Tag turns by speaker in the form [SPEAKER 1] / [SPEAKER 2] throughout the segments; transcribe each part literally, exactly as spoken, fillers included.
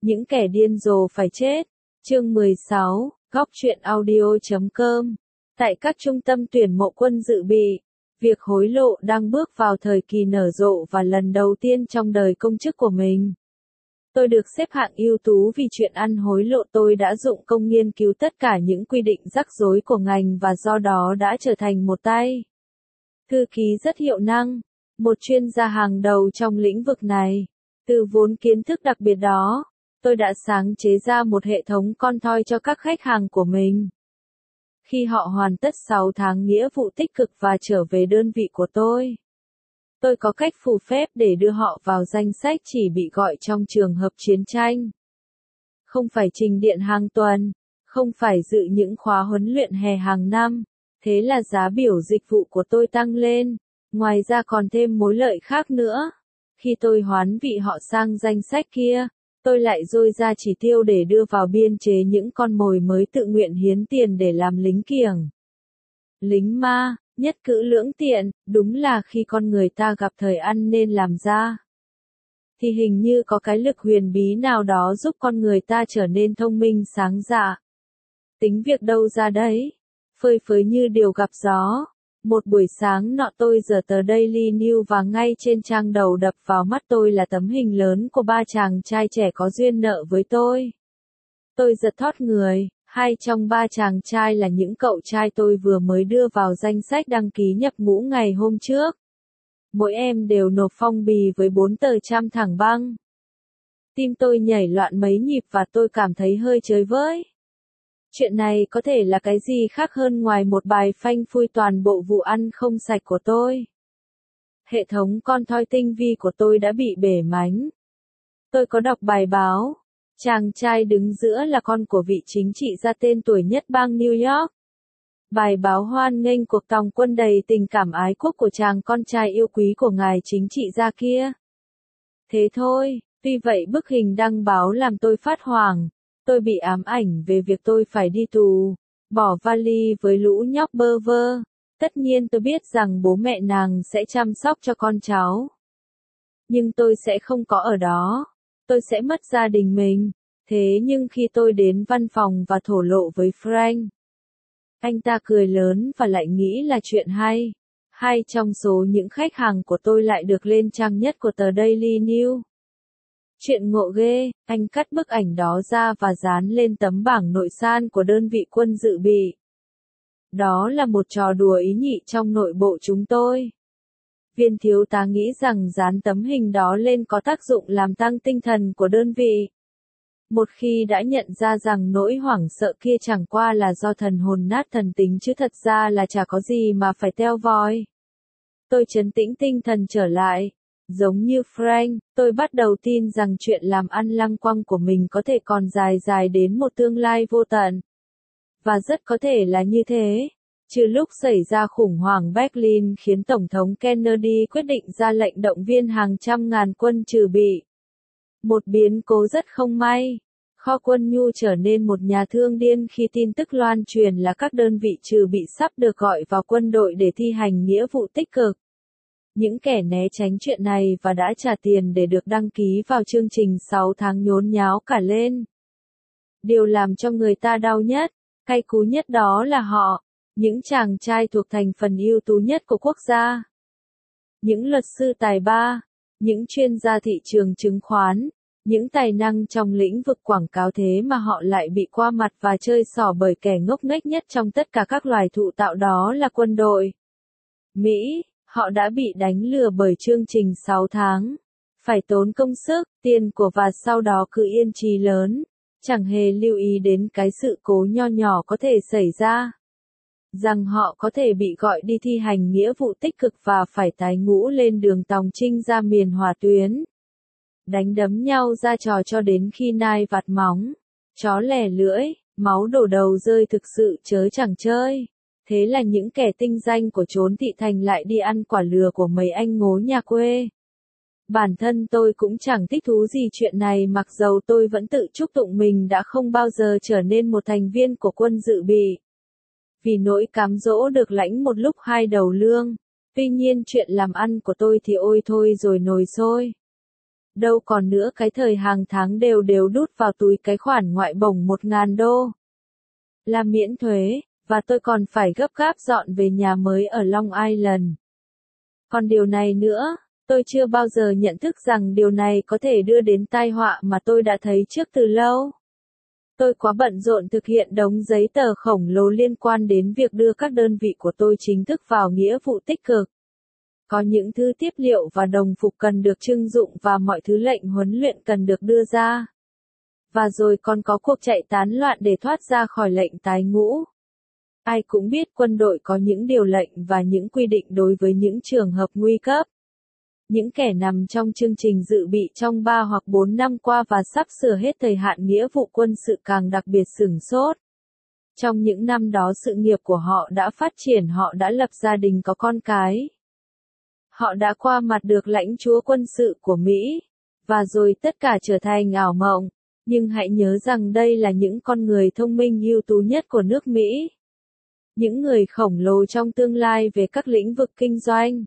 [SPEAKER 1] Những kẻ điên rồ phải chết. Chương mười sáu, góc truyện audio chấm com. Tại các trung tâm tuyển mộ quân dự bị, việc hối lộ đang bước vào thời kỳ nở rộ và lần đầu tiên trong đời công chức của mình. Tôi được xếp hạng ưu tú vì chuyện ăn hối lộ. Tôi đã dụng công nghiên cứu tất cả những quy định rắc rối của ngành và do đó đã trở thành một tay thư ký rất hiệu năng, một chuyên gia hàng đầu trong lĩnh vực này. Từ vốn kiến thức đặc biệt đó, tôi đã sáng chế ra một hệ thống con thoi cho các khách hàng của mình. Khi họ hoàn tất sáu tháng nghĩa vụ tích cực và trở về đơn vị của tôi, tôi có cách phù phép để đưa họ vào danh sách chỉ bị gọi trong trường hợp chiến tranh. Không phải trình điện hàng tuần, không phải dự những khóa huấn luyện hè hàng năm, thế là giá biểu dịch vụ của tôi tăng lên. Ngoài ra còn thêm mối lợi khác nữa. Khi tôi hoán vị họ sang danh sách kia, tôi lại dôi ra chỉ tiêu để đưa vào biên chế những con mồi mới tự nguyện hiến tiền để làm lính kiểng. Lính ma, nhất cử lưỡng tiện, đúng là khi con người ta gặp thời ăn nên làm ra, thì hình như có cái lực huyền bí nào đó giúp con người ta trở nên thông minh sáng dạ. Tính việc đâu ra đấy, phơi phới như điều gặp gió. Một buổi sáng nọ tôi giờ tờ Daily News và ngay trên trang đầu đập vào mắt tôi là tấm hình lớn của ba chàng trai trẻ có duyên nợ với tôi. Tôi giật thót người, hai trong ba chàng trai là những cậu trai tôi vừa mới đưa vào danh sách đăng ký nhập ngũ ngày hôm trước. Mỗi em đều nộp phong bì với bốn tờ trăm thẳng băng. Tim tôi nhảy loạn mấy nhịp và tôi cảm thấy hơi chới với. Chuyện này có thể là cái gì khác hơn ngoài một bài phanh phui toàn bộ vụ ăn không sạch của tôi. Hệ thống con thoi tinh vi của tôi đã bị bể mánh. Tôi có đọc bài báo. Chàng trai đứng giữa là con của vị chính trị gia tên tuổi nhất bang New York. Bài báo hoan nghênh cuộc tòng quân đầy tình cảm ái quốc của chàng con trai yêu quý của ngài chính trị gia kia. Thế thôi, tuy vậy bức hình đăng báo làm tôi phát hoảng. Tôi bị ám ảnh về việc tôi phải đi tù, bỏ vali với lũ nhóc bơ vơ. Tất nhiên tôi biết rằng bố mẹ nàng sẽ chăm sóc cho con cháu. Nhưng tôi sẽ không có ở đó. Tôi sẽ mất gia đình mình. Thế nhưng khi tôi đến văn phòng và thổ lộ với Frank, anh ta cười lớn và lại nghĩ là chuyện hay. Hai trong số những khách hàng của tôi lại được lên trang nhất của tờ Daily News. Chuyện ngộ ghê, anh cắt bức ảnh đó ra và dán lên tấm bảng nội san của đơn vị quân dự bị. Đó là một trò đùa ý nhị trong nội bộ chúng tôi. Viên thiếu tá nghĩ rằng dán tấm hình đó lên có tác dụng làm tăng tinh thần của đơn vị. Một khi đã nhận ra rằng nỗi hoảng sợ kia chẳng qua là do thần hồn nát thần tính chứ thật ra là chả có gì mà phải teo voi. Tôi trấn tĩnh tinh thần trở lại. Giống như Frank, tôi bắt đầu tin rằng chuyện làm ăn lăng quăng của mình có thể còn dài dài đến một tương lai vô tận. Và rất có thể là như thế. Trừ lúc xảy ra khủng hoảng Berlin khiến Tổng thống Kennedy quyết định ra lệnh động viên hàng trăm ngàn quân trừ bị. Một biến cố rất không may. Kho quân nhu trở nên một nhà thương điên khi tin tức loan truyền là các đơn vị trừ bị sắp được gọi vào quân đội để thi hành nghĩa vụ tích cực. Những kẻ né tránh chuyện này và đã trả tiền để được đăng ký vào chương trình sáu tháng nhốn nháo cả lên. Điều làm cho người ta đau nhất, cay cú nhất đó là họ, những chàng trai thuộc thành phần ưu tú nhất của quốc gia. Những luật sư tài ba, những chuyên gia thị trường chứng khoán, những tài năng trong lĩnh vực quảng cáo thế mà họ lại bị qua mặt và chơi xỏ bởi kẻ ngốc nghếch nhất trong tất cả các loài thụ tạo đó là quân đội Mỹ. Họ đã bị đánh lừa bởi chương trình sáu tháng. Phải tốn công sức, tiền của và sau đó cứ yên trí lớn. Chẳng hề lưu ý đến cái sự cố nho nhỏ có thể xảy ra. Rằng họ có thể bị gọi đi thi hành nghĩa vụ tích cực và phải tái ngũ lên đường tòng chinh ra miền hỏa tuyến. Đánh đấm nhau ra trò cho đến khi nai vặt móng. Chó lẻ lưỡi, máu đổ đầu rơi thực sự chớ chẳng chơi. Thế là những kẻ tinh danh của chốn thị thành lại đi ăn quả lừa của mấy anh ngố nhà quê. Bản thân tôi cũng chẳng thích thú gì chuyện này mặc dầu tôi vẫn tự chúc tụng mình đã không bao giờ trở nên một thành viên của quân dự bị. Vì nỗi cám dỗ được lãnh một lúc hai đầu lương. Tuy nhiên chuyện làm ăn của tôi thì ôi thôi rồi nồi sôi. Đâu còn nữa cái thời hàng tháng đều đều đút vào túi cái khoản ngoại bổng một ngàn đô. Là miễn thuế, và tôi còn phải gấp gáp dọn về nhà mới ở Long Island. Còn điều này nữa, tôi chưa bao giờ nhận thức rằng điều này có thể đưa đến tai họa mà tôi đã thấy trước từ lâu. Tôi quá bận rộn thực hiện đống giấy tờ khổng lồ liên quan đến việc đưa các đơn vị của tôi chính thức vào nghĩa vụ tích cực. Có những thứ tiếp liệu và đồng phục cần được trưng dụng và mọi thứ lệnh huấn luyện cần được đưa ra. Và rồi còn có cuộc chạy tán loạn để thoát ra khỏi lệnh tái ngũ. Ai cũng biết quân đội có những điều lệnh và những quy định đối với những trường hợp nguy cấp. Những kẻ nằm trong chương trình dự bị trong ba hoặc bốn năm qua và sắp sửa hết thời hạn nghĩa vụ quân sự càng đặc biệt sửng sốt. Trong những năm đó sự nghiệp của họ đã phát triển, họ đã lập gia đình có con cái. Họ đã qua mặt được lãnh chúa quân sự của Mỹ. Và rồi tất cả trở thành ảo mộng. Nhưng hãy nhớ rằng đây là những con người thông minh ưu tú nhất của nước Mỹ. Những người khổng lồ trong tương lai về các lĩnh vực kinh doanh,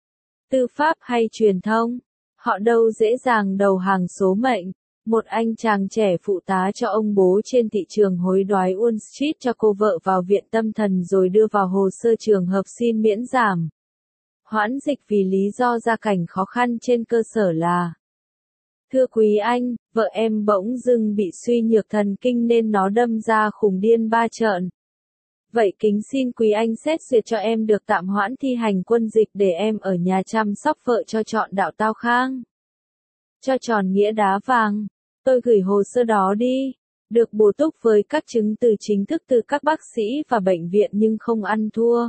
[SPEAKER 1] tư pháp hay truyền thông. Họ đâu dễ dàng đầu hàng số mệnh. Một anh chàng trẻ phụ tá cho ông bố trên thị trường hối đoái Wall Street cho cô vợ vào viện tâm thần rồi đưa vào hồ sơ trường hợp xin miễn giảm hoãn dịch vì lý do gia cảnh khó khăn trên cơ sở là: thưa quý anh, vợ em bỗng dưng bị suy nhược thần kinh nên nó đâm ra khùng điên ba trợn. Vậy kính xin quý anh xét duyệt cho em được tạm hoãn thi hành quân dịch để em ở nhà chăm sóc vợ cho trọn đạo tao khang. Cho tròn nghĩa đá vàng. Tôi gửi hồ sơ đó đi. Được bổ túc với các chứng từ chính thức từ các bác sĩ và bệnh viện nhưng không ăn thua.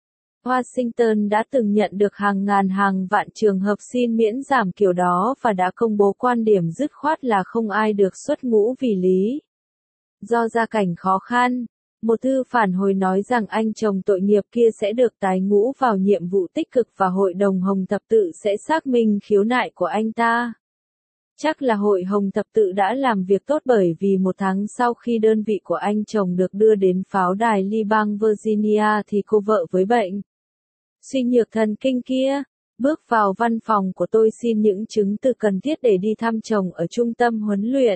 [SPEAKER 1] Washington đã từng nhận được hàng ngàn hàng vạn trường hợp xin miễn giảm kiểu đó và đã công bố quan điểm dứt khoát là không ai được xuất ngũ vì lý do gia cảnh khó khăn. Một thư phản hồi nói rằng anh chồng tội nghiệp kia sẽ được tái ngũ vào nhiệm vụ tích cực và Hội đồng Hồng Thập Tự sẽ xác minh khiếu nại của anh ta. Chắc là Hội Hồng Thập Tự đã làm việc tốt bởi vì một tháng sau khi đơn vị của anh chồng được đưa đến pháo đài Lee bang Virginia thì cô vợ với bệnh suy nhược thần kinh kia bước vào văn phòng của tôi xin những chứng từ cần thiết để đi thăm chồng ở trung tâm huấn luyện.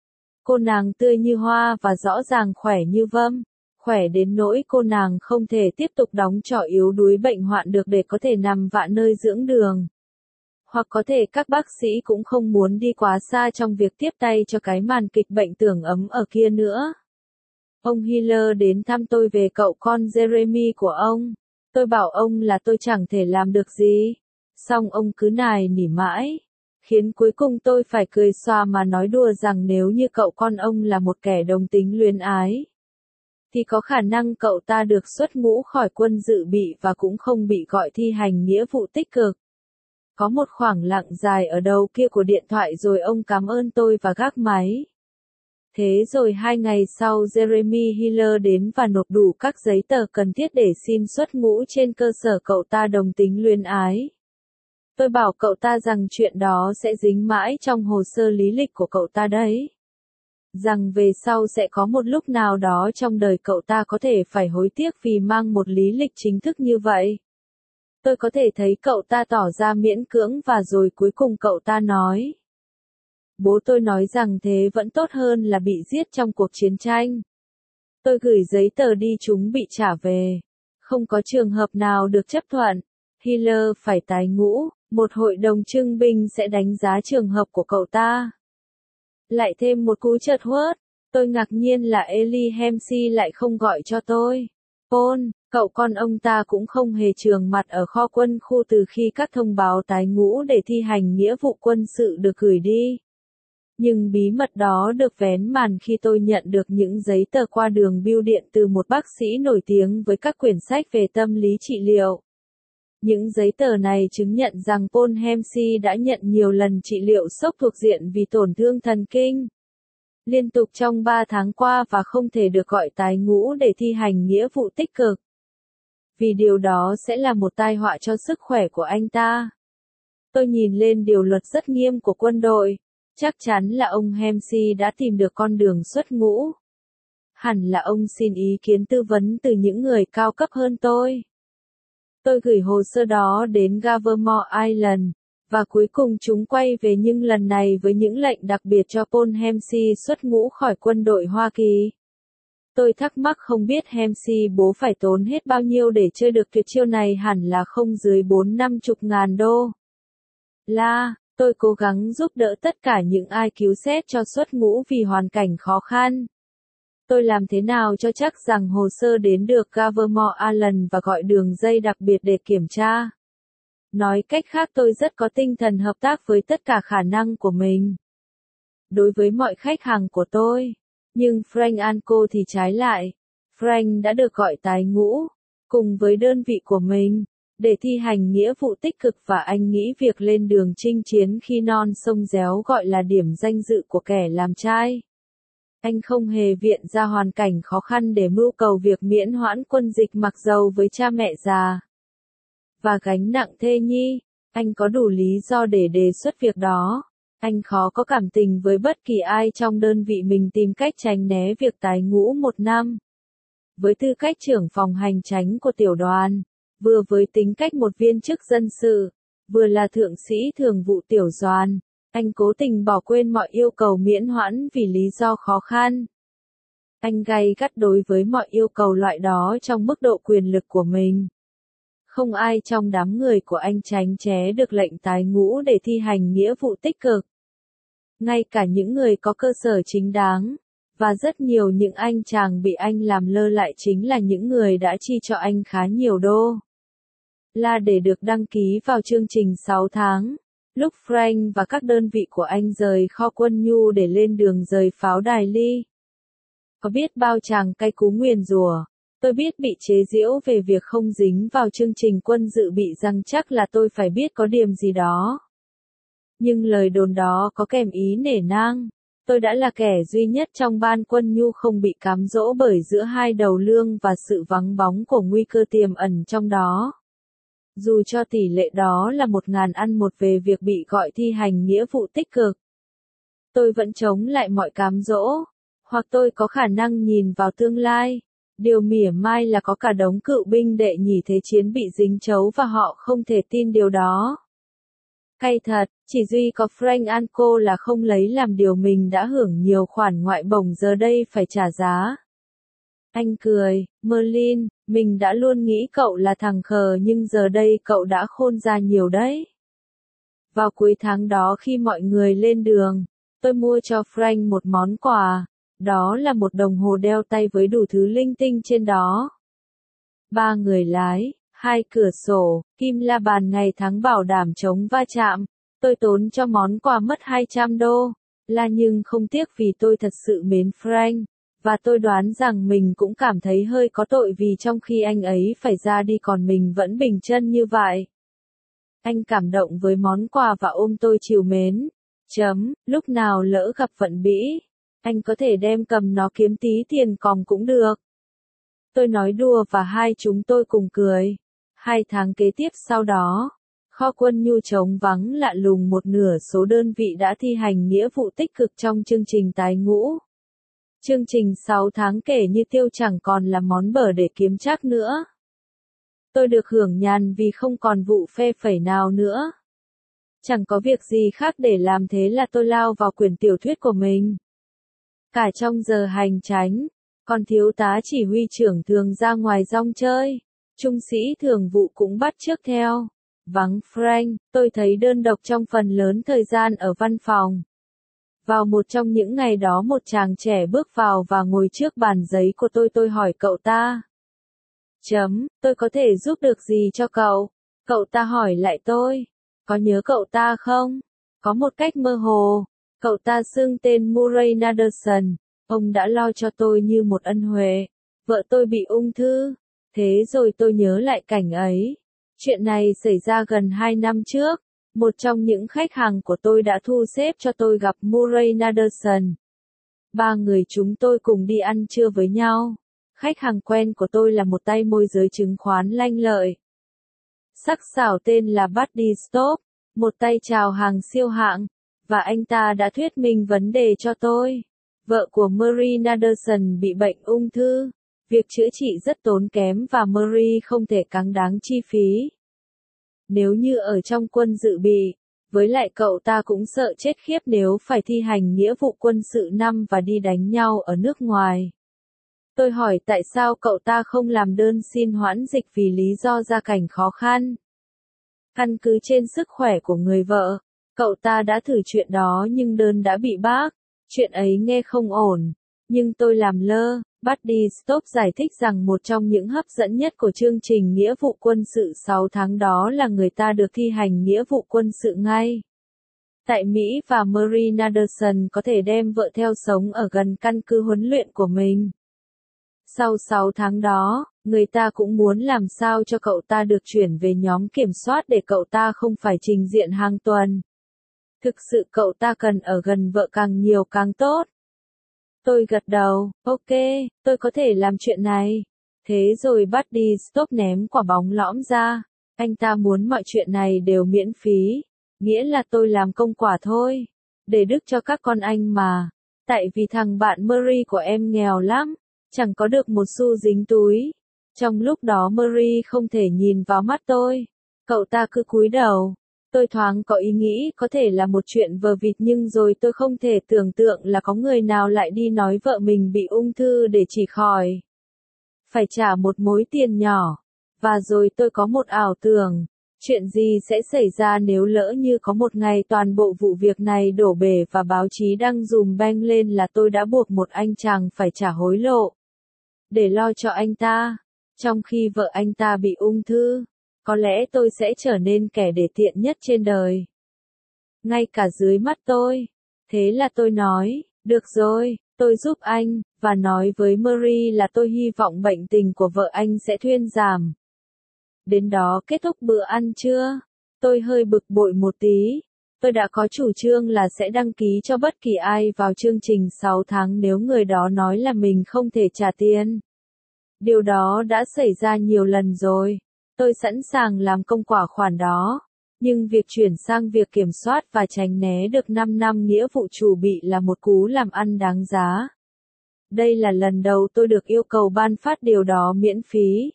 [SPEAKER 1] Cô nàng tươi như hoa và rõ ràng khỏe như vâm. Khỏe đến nỗi cô nàng không thể tiếp tục đóng trò yếu đuối bệnh hoạn được để có thể nằm vạ nơi dưỡng đường. Hoặc có thể các bác sĩ cũng không muốn đi quá xa trong việc tiếp tay cho cái màn kịch bệnh tưởng ấm ở kia nữa. Ông Hiller đến thăm tôi về cậu con Jeremy của ông. Tôi bảo ông là tôi chẳng thể làm được gì. Xong ông cứ nài nỉ mãi. Khiến cuối cùng tôi phải cười xòa mà nói đùa rằng nếu như cậu con ông là một kẻ đồng tính luyến ái, thì có khả năng cậu ta được xuất ngũ khỏi quân dự bị và cũng không bị gọi thi hành nghĩa vụ tích cực. Có một khoảng lặng dài ở đầu kia của điện thoại rồi ông cảm ơn tôi và gác máy. Thế rồi hai ngày sau Jeremy Hiller đến và nộp đủ các giấy tờ cần thiết để xin xuất ngũ trên cơ sở cậu ta đồng tính luyến ái. Tôi bảo cậu ta rằng chuyện đó sẽ dính mãi trong hồ sơ lý lịch của cậu ta đấy. Rằng về sau sẽ có một lúc nào đó trong đời cậu ta có thể phải hối tiếc vì mang một lý lịch chính thức như vậy. Tôi có thể thấy cậu ta tỏ ra miễn cưỡng và rồi cuối cùng cậu ta nói: bố tôi nói rằng thế vẫn tốt hơn là bị giết trong cuộc chiến tranh. Tôi gửi giấy tờ đi chúng bị trả về. Không có trường hợp nào được chấp thuận. Hiller phải tái ngũ, một hội đồng trưng binh sẽ đánh giá trường hợp của cậu ta. Lại thêm một cú chợt huớt, tôi ngạc nhiên là Eli Hemsey lại không gọi cho tôi. Paul, cậu con ông ta cũng không hề trường mặt ở kho quân khu từ khi các thông báo tái ngũ để thi hành nghĩa vụ quân sự được gửi đi. Nhưng bí mật đó được vén màn khi tôi nhận được những giấy tờ qua đường bưu điện từ một bác sĩ nổi tiếng với các quyển sách về tâm lý trị liệu. Những giấy tờ này chứng nhận rằng Paul Hemsey đã nhận nhiều lần trị liệu sốc thuộc diện vì tổn thương thần kinh liên tục trong ba tháng qua và không thể được gọi tái ngũ để thi hành nghĩa vụ tích cực. Vì điều đó sẽ là một tai họa cho sức khỏe của anh ta. Tôi nhìn lên điều luật rất nghiêm của quân đội. Chắc chắn là ông Hemsey đã tìm được con đường xuất ngũ. Hẳn là ông xin ý kiến tư vấn từ những người cao cấp hơn tôi. Tôi gửi hồ sơ đó đến Governor Island, Và cuối cùng chúng quay về nhưng lần này với những lệnh đặc biệt cho Paul Hemsey xuất ngũ khỏi quân đội Hoa Kỳ. Tôi thắc mắc không biết Hemsey bố phải tốn hết bao nhiêu để chơi được tuyệt chiêu này, hẳn là không dưới bốn năm chục ngàn đô la. Tôi cố gắng giúp đỡ tất cả những ai cứu xét cho xuất ngũ vì hoàn cảnh khó khăn. Tôi làm thế nào cho chắc rằng hồ sơ đến được Governor Allen và gọi đường dây đặc biệt để kiểm tra. Nói cách khác, tôi rất có tinh thần hợp tác với tất cả khả năng của mình. Đối với mọi khách hàng của tôi. Nhưng Frank Anco thì trái lại. Frank đã được gọi tái ngũ, cùng với đơn vị của mình, để thi hành nghĩa vụ tích cực và anh nghĩ việc lên đường chinh chiến khi non sông réo gọi là điểm danh dự của kẻ làm trai. Anh không hề viện ra hoàn cảnh khó khăn để mưu cầu việc miễn hoãn quân dịch mặc dầu với cha mẹ già và gánh nặng thê nhi. Anh có đủ lý do để đề xuất việc đó. Anh khó có cảm tình với bất kỳ ai trong đơn vị mình tìm cách tránh né việc tái ngũ một năm. Với tư cách trưởng phòng hành chánh của tiểu đoàn, vừa với tính cách một viên chức dân sự, vừa là thượng sĩ thường vụ tiểu đoàn, anh cố tình bỏ quên mọi yêu cầu miễn hoãn vì lý do khó khăn. Anh gay gắt đối với mọi yêu cầu loại đó trong mức độ quyền lực của mình. Không ai trong đám người của anh tránh né được lệnh tái ngũ để thi hành nghĩa vụ tích cực. Ngay cả những người có cơ sở chính đáng, và rất nhiều những anh chàng bị anh làm lơ lại chính là những người đã chi cho anh khá nhiều đô la để được đăng ký vào chương trình sáu tháng. Lúc Frank và các đơn vị của anh rời kho quân nhu để lên đường rời pháo đài Lee. Có biết bao chàng cay cú nguyền rủa. Tôi biết bị chế giễu về việc không dính vào chương trình quân dự bị rằng chắc là tôi phải biết có điểm gì đó. Nhưng lời đồn đó có kèm ý nể nang. Tôi đã là kẻ duy nhất trong ban quân nhu không bị cám dỗ bởi giữa hai đầu lương và sự vắng bóng của nguy cơ tiềm ẩn trong đó. Dù cho tỷ lệ đó là một ngàn ăn một về việc bị gọi thi hành nghĩa vụ tích cực. Tôi vẫn chống lại mọi cám dỗ. Hoặc tôi có khả năng nhìn vào tương lai. Điều mỉa mai là có cả đống cựu binh đệ nhị thế chiến bị dính chấu và họ không thể tin điều đó. Cay thật, chỉ duy có Frank Anco là không lấy làm điều mình đã hưởng nhiều khoản ngoại bổng giờ đây phải trả giá. Anh cười, Merlin, mình đã luôn nghĩ cậu là thằng khờ nhưng giờ đây cậu đã khôn ra nhiều đấy. Vào cuối tháng đó khi mọi người lên đường, tôi mua cho Frank một món quà. Đó là một đồng hồ đeo tay với đủ thứ linh tinh trên đó. Ba người lái, hai cửa sổ, kim la bàn ngày tháng bảo đảm chống va chạm. Tôi tốn cho món quà mất hai trăm đô la nhưng không tiếc vì tôi thật sự mến Frank. Và tôi đoán rằng mình cũng cảm thấy hơi có tội vì trong khi anh ấy phải ra đi còn mình vẫn bình chân như vậy. Anh cảm động với món quà và ôm tôi trìu mến. Chấm, lúc nào lỡ gặp vận bĩ, anh có thể đem cầm nó kiếm tí tiền còm cũng được. Tôi nói đùa và hai chúng tôi cùng cười. Hai tháng kế tiếp sau đó, kho quân nhu trống vắng lạ lùng, một nửa số đơn vị đã thi hành nghĩa vụ tích cực trong chương trình tái ngũ. Chương trình sáu tháng kể như tiêu chẳng còn là món bở để kiếm trác nữa. Tôi được hưởng nhàn vì không còn vụ phe phẩy nào nữa. Chẳng có việc gì khác để làm thế là tôi lao vào quyển tiểu thuyết của mình. Cả trong giờ hành chánh, còn thiếu tá chỉ huy trưởng thường ra ngoài rong chơi. Trung sĩ thường vụ cũng bắt chước theo. Vắng Frank, tôi thấy đơn độc trong phần lớn thời gian ở văn phòng. Vào một trong những ngày đó một chàng trẻ bước vào và ngồi trước bàn giấy của tôi. Tôi hỏi cậu ta. Chấm, tôi có thể giúp được gì cho cậu? Cậu ta hỏi lại tôi. Có nhớ cậu ta không? Có một cách mơ hồ. Cậu ta xưng tên Murray Naderson. Ông đã lo cho tôi như một ân huệ. Vợ tôi bị ung thư. Thế rồi tôi nhớ lại cảnh ấy. Chuyện này xảy ra gần hai năm trước. Một trong những khách hàng của tôi đã thu xếp cho tôi gặp Murray Naderson. Ba người chúng tôi cùng đi ăn trưa với nhau. Khách hàng quen của tôi là một tay môi giới chứng khoán lanh lợi. Sắc sảo tên là Buddy Stop, một tay chào hàng siêu hạng. Và anh ta đã thuyết minh vấn đề cho tôi. Vợ của Murray Naderson bị bệnh ung thư. Việc chữa trị rất tốn kém và Murray không thể cáng đáng chi phí. Nếu như ở trong quân dự bị, Với lại cậu ta cũng sợ chết khiếp nếu phải thi hành nghĩa vụ quân sự năm và đi đánh nhau ở nước ngoài. Tôi hỏi tại sao cậu ta không làm đơn xin hoãn dịch vì lý do gia cảnh khó khăn. Căn cứ trên sức khỏe của người vợ, cậu ta đã thử chuyện đó nhưng đơn đã bị bác. Chuyện ấy nghe không ổn, nhưng tôi làm lơ. Buddy Stop giải thích rằng một trong những hấp dẫn nhất của chương trình nghĩa vụ quân sự sáu tháng đó là người ta được thi hành nghĩa vụ quân sự ngay tại Mỹ và Marie Naderson có thể đem vợ theo sống ở gần căn cứ huấn luyện của mình. Sau sáu tháng đó, người ta cũng muốn làm sao cho cậu ta được chuyển về nhóm kiểm soát để cậu ta không phải trình diện hàng tuần. Thực sự cậu ta cần ở gần vợ càng nhiều càng tốt. Tôi gật đầu, ok, tôi có thể làm chuyện này. Thế rồi Buddy Stop ném quả bóng lõm ra. Anh ta muốn mọi chuyện này đều miễn phí. Nghĩa là tôi làm công quả thôi. Để đức cho các con anh mà. Tại vì thằng bạn Marie của em nghèo lắm. Chẳng có được một xu dính túi. Trong lúc đó Marie không thể nhìn vào mắt tôi. Cậu ta cứ cúi đầu. Tôi thoáng có ý nghĩ có thể là một chuyện vờ vịt nhưng rồi tôi không thể tưởng tượng là có người nào lại đi nói vợ mình bị ung thư để chỉ khỏi phải trả một mối tiền nhỏ. Và rồi tôi có một ảo tưởng, chuyện gì sẽ xảy ra nếu lỡ như có một ngày toàn bộ vụ việc này đổ bể và báo chí đăng dùm beng lên là tôi đã buộc một anh chàng phải trả hối lộ để lo cho anh ta, trong khi vợ anh ta bị ung thư. Có lẽ tôi sẽ trở nên kẻ để tiện nhất trên đời. Ngay cả dưới mắt tôi. Thế là tôi nói, được rồi, tôi giúp anh, và nói với Marie là tôi hy vọng bệnh tình của vợ anh sẽ thuyên giảm. Đến đó kết thúc bữa ăn trưa. Tôi hơi bực bội một tí. Tôi đã có chủ trương là sẽ đăng ký cho bất kỳ ai vào chương trình sáu tháng nếu người đó nói là mình không thể trả tiền. Điều đó đã xảy ra nhiều lần rồi. Tôi sẵn sàng làm công quả khoản đó, nhưng việc chuyển sang việc kiểm soát và tránh né được năm năm nghĩa vụ chủ bị là một cú làm ăn đáng giá. Đây là lần đầu tôi được yêu cầu ban phát điều đó miễn phí.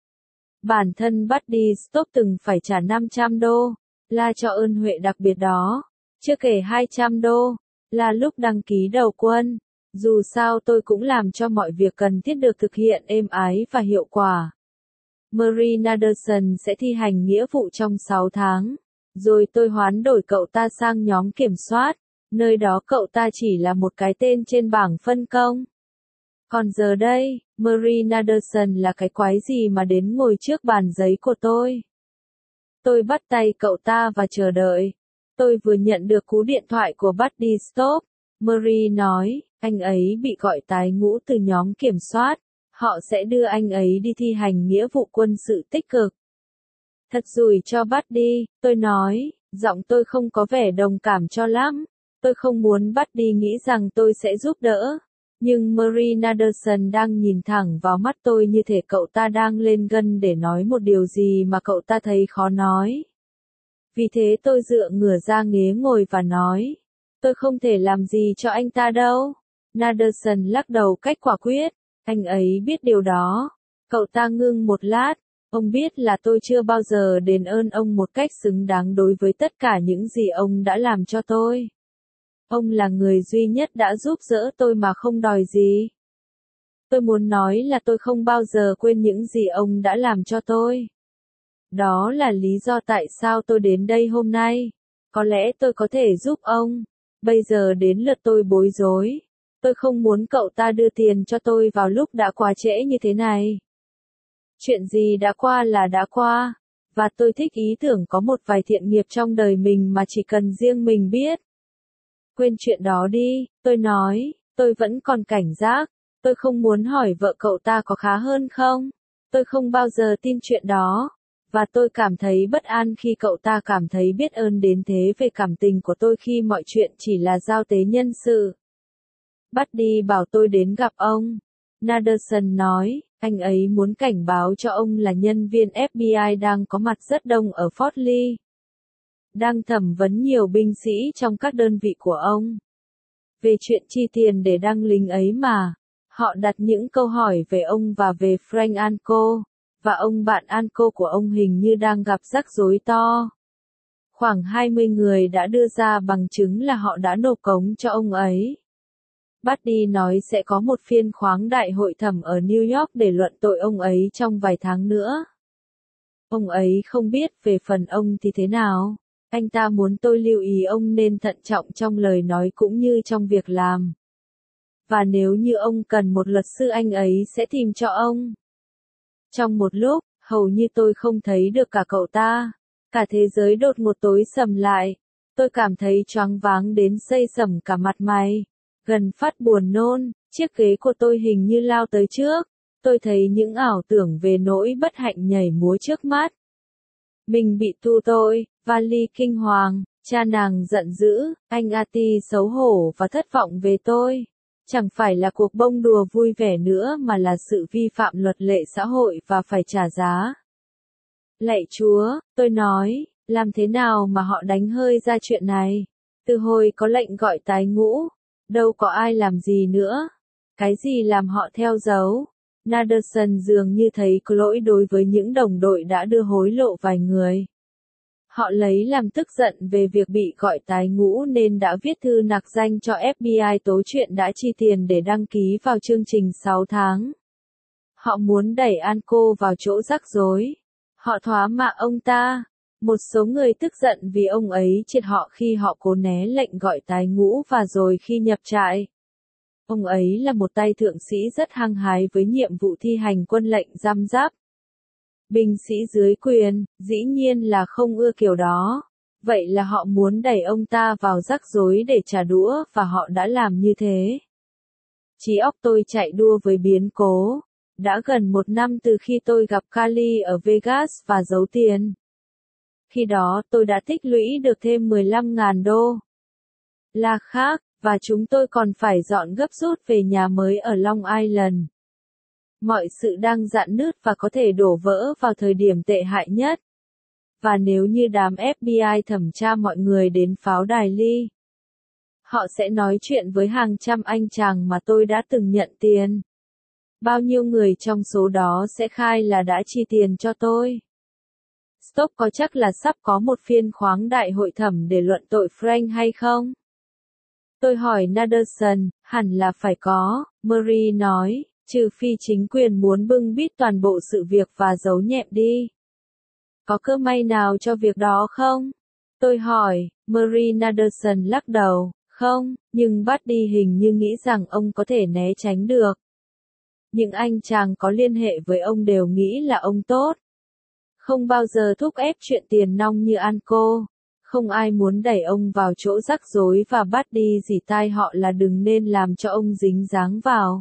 [SPEAKER 1] Bản thân Buddy Stop từng phải trả năm trăm đô, là cho ơn huệ đặc biệt đó, chưa kể hai trăm đô, là lúc đăng ký đầu quân. Dù sao tôi cũng làm cho mọi việc cần thiết được thực hiện êm ái và hiệu quả. Marie Naderson sẽ thi hành nghĩa vụ trong sáu tháng. Rồi tôi hoán đổi cậu ta sang nhóm kiểm soát, nơi đó cậu ta chỉ là một cái tên trên bảng phân công. Còn giờ đây, Marie Naderson là cái quái gì mà đến ngồi trước bàn giấy của tôi. Tôi bắt tay cậu ta và chờ đợi. Tôi vừa nhận được cú điện thoại của Buddy Stop. Marie nói, anh ấy bị gọi tái ngũ từ nhóm kiểm soát. Họ sẽ đưa anh ấy đi thi hành nghĩa vụ quân sự tích cực. Thật rủi cho Buddy, tôi nói, giọng tôi không có vẻ đồng cảm cho lắm. Tôi không muốn Buddy nghĩ rằng tôi sẽ giúp đỡ. Nhưng Marie Naderson đang nhìn thẳng vào mắt tôi như thể cậu ta đang lên gân để nói một điều gì mà cậu ta thấy khó nói. Vì thế tôi dựa ngửa ra ghế ngồi và nói, tôi không thể làm gì cho anh ta đâu. Naderson lắc đầu cách quả quyết. Anh ấy biết điều đó. Cậu ta ngưng một lát. Ông biết là tôi chưa bao giờ đền ơn ông một cách xứng đáng đối với tất cả những gì ông đã làm cho tôi. Ông là người duy nhất đã giúp đỡ tôi mà không đòi gì. Tôi muốn nói là tôi không bao giờ quên những gì ông đã làm cho tôi. Đó là lý do tại sao tôi đến đây hôm nay. Có lẽ tôi có thể giúp ông. Bây giờ đến lượt tôi bối rối. Tôi không muốn cậu ta đưa tiền cho tôi vào lúc đã quá trễ như thế này. Chuyện gì đã qua là đã qua. Và tôi thích ý tưởng có một vài thiện nghiệp trong đời mình mà chỉ cần riêng mình biết. Quên chuyện đó đi, tôi nói, tôi vẫn còn cảnh giác. Tôi không muốn hỏi vợ cậu ta có khá hơn không. Tôi không bao giờ tin chuyện đó. Và tôi cảm thấy bất an khi cậu ta cảm thấy biết ơn đến thế về cảm tình của tôi khi mọi chuyện chỉ là giao tế nhân sự. Buddy bảo tôi đến gặp ông. Naderson nói, anh ấy muốn cảnh báo cho ông là nhân viên ép bê i đang có mặt rất đông ở Fort Lee. Đang thẩm vấn nhiều binh sĩ trong các đơn vị của ông. Về chuyện chi tiền để đăng lính ấy mà. Họ đặt những câu hỏi về ông và về Frank Anko. Và ông bạn Anko của ông hình như đang gặp rắc rối to. Khoảng hai mươi người đã đưa ra bằng chứng là họ đã nộp cống cho ông ấy. Buddy nói sẽ có một phiên khoáng đại hội thẩm ở New York để luận tội ông ấy trong vài tháng nữa. Ông ấy không biết về phần ông thì thế nào. Anh ta muốn tôi lưu ý ông nên thận trọng trong lời nói cũng như trong việc làm. Và nếu như ông cần một luật sư anh ấy sẽ tìm cho ông. Trong một lúc, hầu như tôi không thấy được cả cậu ta. Cả thế giới đột ngột tối sầm lại. Tôi cảm thấy choáng váng đến xây sẩm cả mặt mày. Gần phát buồn nôn, chiếc ghế của tôi hình như lao tới trước. Tôi thấy những ảo tưởng về nỗi bất hạnh nhảy múa trước mắt. Mình bị tu tôi, Vali kinh hoàng, cha nàng giận dữ, anh Ati xấu hổ và thất vọng về tôi. Chẳng phải là cuộc bông đùa vui vẻ nữa mà là sự vi phạm luật lệ xã hội và phải trả giá. Lạy Chúa, tôi nói, làm thế nào mà họ đánh hơi ra chuyện này? Từ hồi có lệnh gọi tái ngũ, đâu có ai làm gì nữa. Cái gì làm họ theo dấu? Naderson dường như thấy có lỗi đối với những đồng đội đã đưa hối lộ vài người. Họ lấy làm tức giận về việc bị gọi tái ngũ nên đã viết thư nạc danh cho ép bê i tố chuyện đã chi tiền để đăng ký vào chương trình sáu tháng. Họ muốn đẩy Anko vào chỗ rắc rối. Họ thóa mạ ông ta. Một số người tức giận vì ông ấy triệt họ khi họ cố né lệnh gọi tái ngũ và rồi khi nhập trại. Ông ấy là một tay thượng sĩ rất hăng hái với nhiệm vụ thi hành quân lệnh giam giáp. Binh sĩ dưới quyền, dĩ nhiên là không ưa kiểu đó. Vậy là họ muốn đẩy ông ta vào rắc rối để trả đũa và họ đã làm như thế. Trí óc tôi chạy đua với biến cố. Đã gần một năm từ khi tôi gặp Carly ở Vegas và giấu tiền. Khi đó tôi đã tích lũy được thêm mười lăm nghìn đô la khác, và chúng tôi còn phải dọn gấp rút về nhà mới ở Long Island. Mọi sự đang rạn nứt và có thể đổ vỡ vào thời điểm tệ hại nhất. Và nếu như đám ép bê i thẩm tra mọi người đến pháo đài Lee, họ sẽ nói chuyện với hàng trăm anh chàng mà tôi đã từng nhận tiền. Bao nhiêu người trong số đó sẽ khai là đã chi tiền cho tôi? Stop có chắc là sắp có một phiên khoáng đại hội thẩm để luận tội Frank hay không? Tôi hỏi Naderson, hẳn là phải có, Murray nói, trừ phi chính quyền muốn bưng bít toàn bộ sự việc và giấu nhẹm đi. Có cơ may nào cho việc đó không? Tôi hỏi, Murray. Naderson lắc đầu, không, nhưng Buddy hình như nghĩ rằng ông có thể né tránh được. Những anh chàng có liên hệ với ông đều nghĩ là ông tốt. Không bao giờ thúc ép chuyện tiền nong như Anko. Không ai muốn đẩy ông vào chỗ rắc rối và bắt đi dỉ tai họ là đừng nên làm cho ông dính dáng vào.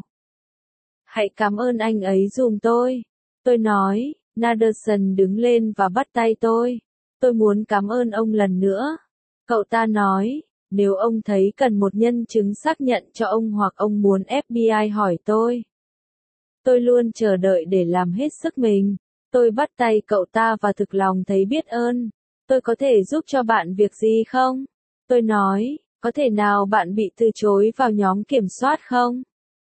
[SPEAKER 1] Hãy cảm ơn anh ấy giùm tôi. Tôi nói, Naderson đứng lên và bắt tay tôi. Tôi muốn cảm ơn ông lần nữa. Cậu ta nói, nếu ông thấy cần một nhân chứng xác nhận cho ông hoặc ông muốn ép bê i hỏi tôi. Tôi luôn chờ đợi để làm hết sức mình. Tôi bắt tay cậu ta và thực lòng thấy biết ơn. Tôi có thể giúp cho bạn việc gì không? Tôi nói, có thể nào bạn bị từ chối vào nhóm kiểm soát không?